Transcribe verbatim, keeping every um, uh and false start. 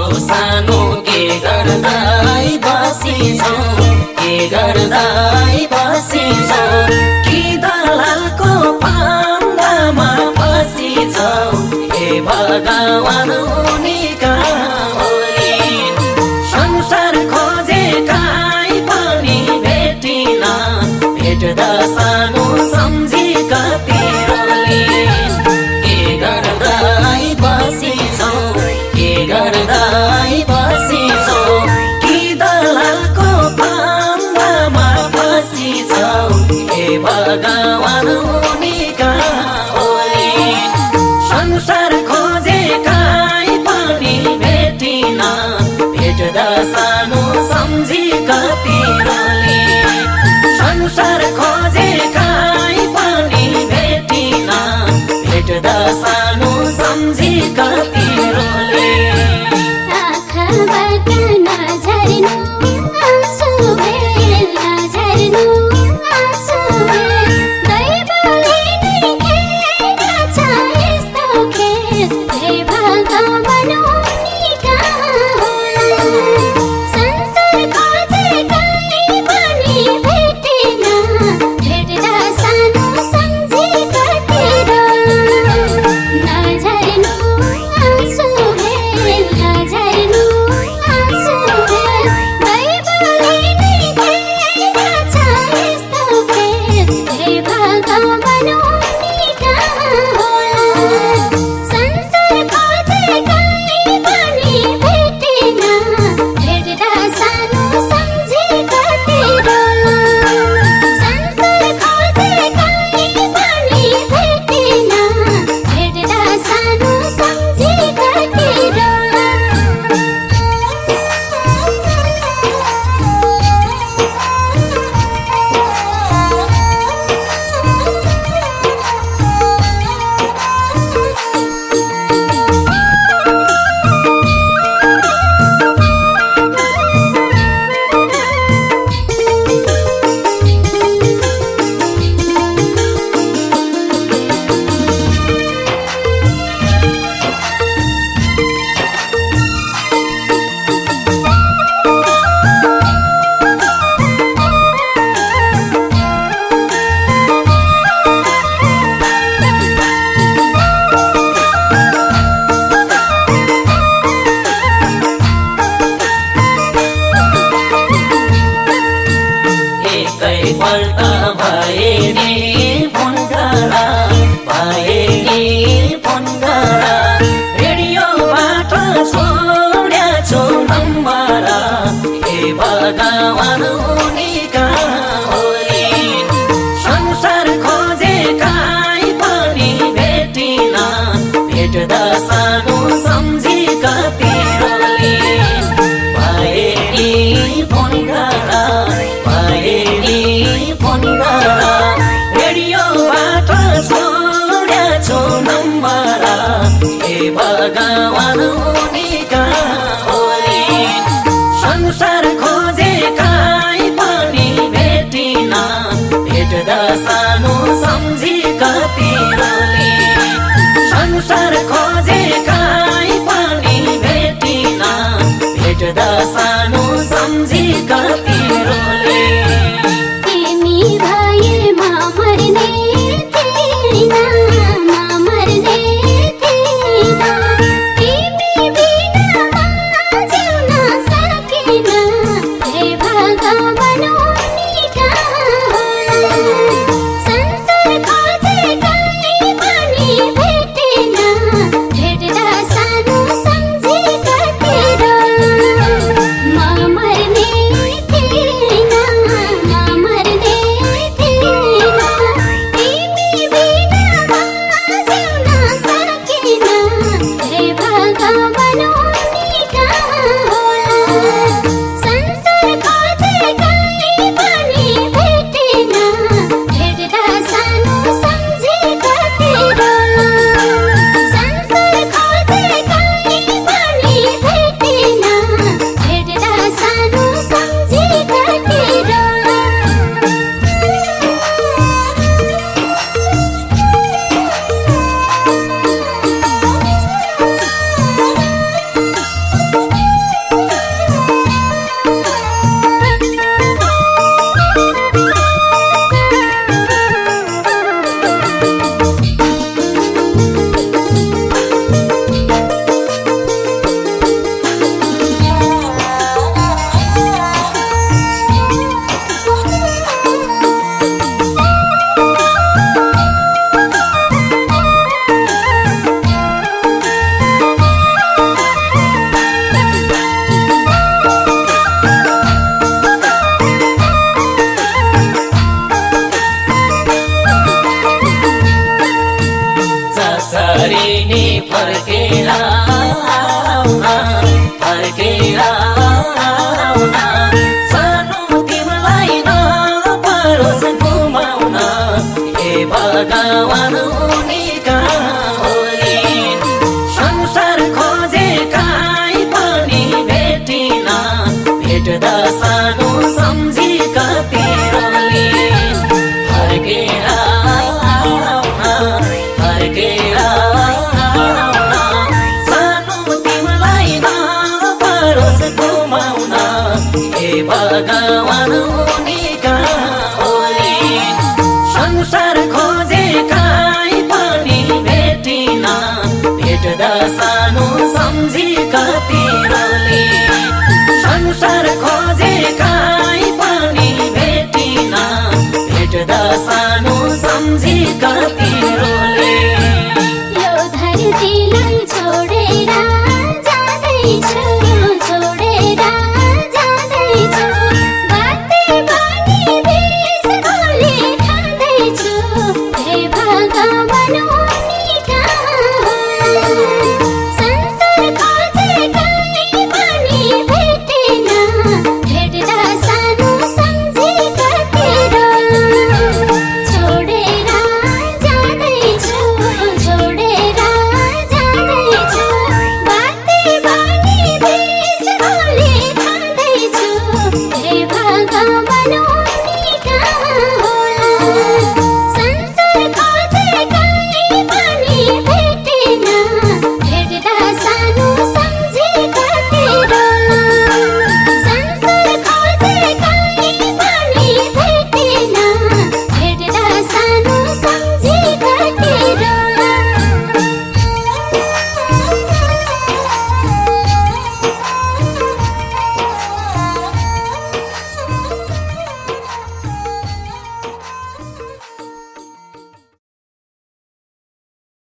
सानो के गर्दै बसिछौ के गर्दै बसिछौ कि दलालको फन्दामा फसिछौ हे भगवान उनी कहाँ होलिन् संसार खोजे काहीँ पनि भेटिन भेट्दा सानो सम्झी कति रोलिन् के गर्दै बसिछौ के गर्दै बसिछौ कि दलालको फन्दामा फसिछौ हे भगवान उनी कहाँ होलिन् संसार खोजे काहीँ पनि भेटिन भेट्दा सानो सम्झी कति रोलिन् संसार खोजे काहीँ पनि भेटिन भेट्दा सानो सम्झी कति रोलिन् आँखाबाट नझर्नु आँसु भेल नझर्नु आँसु भेल दैवले नै खेलेछ यस्तो खेल हे भगवान उनी कहाँ होला संसार खोजे काहीँ पनि भेटिन भेट्दा सानो सम्झी कति रोलिन् नझर्नु आँसु भेल नझर्नु आँसु भेल दैवले नै खेलेछ यस्तो खेल हे भगवान उनी कहाँ होला संसार खोजे काहीँ पनि भेटिन भेट्दा सानो सम्झी कति रोलिन् संसार खोजे काहीँ पनि भेटिन भेट्दा सानो सम्झी कति रोलिन् एकैपल्ट भए नि फोन गर भए नि फोन गर रेडियोबाट छोड्याछु नम्बर हे भगवान उनी कहाँ होलिन् संसार खोजे काहीँ पनि भेटिन भेट्दा सानो सम्झी कति रोलिन् भए नि फोन गर भए नि फोन गर रेडियोबाट छोड्याछु नम्बर हे भगवान उनी कहाँ होलिन् संसार खोजे काहीँ पनि भेटिन भेट्दा सानो सम्झी कति रोलिन् संसार खोजे काहीँ पनि भेटिन भेट्दा सानो सम्झी कति रोलिन् तिमी भएमा मर्ने थिइन म मर्ने थिइन तिमी बिना पछाडि नि फर्केर आउन फर्केर आउन सानो तिमीलाई नपरोस् घुमाउन हे भगवान उनी कहाँ होलिन् संसार खोजे काहीँ पनि भेटिन भेट्दा सानो सम्झी कति रोलिन् फर्केर आउन फर्केर आउन सानो तिमीलाई नपरोस् घुमाउन हे भगवान उनी कहाँ होलिन् संसार खोजे काहीँ पनि भेटिन भेट्दा सानो सम्झी कति रोलिन् संसार खोजे काहीँ पनि भेटिन भेट्दा सानो सम्झी कति रोलिन्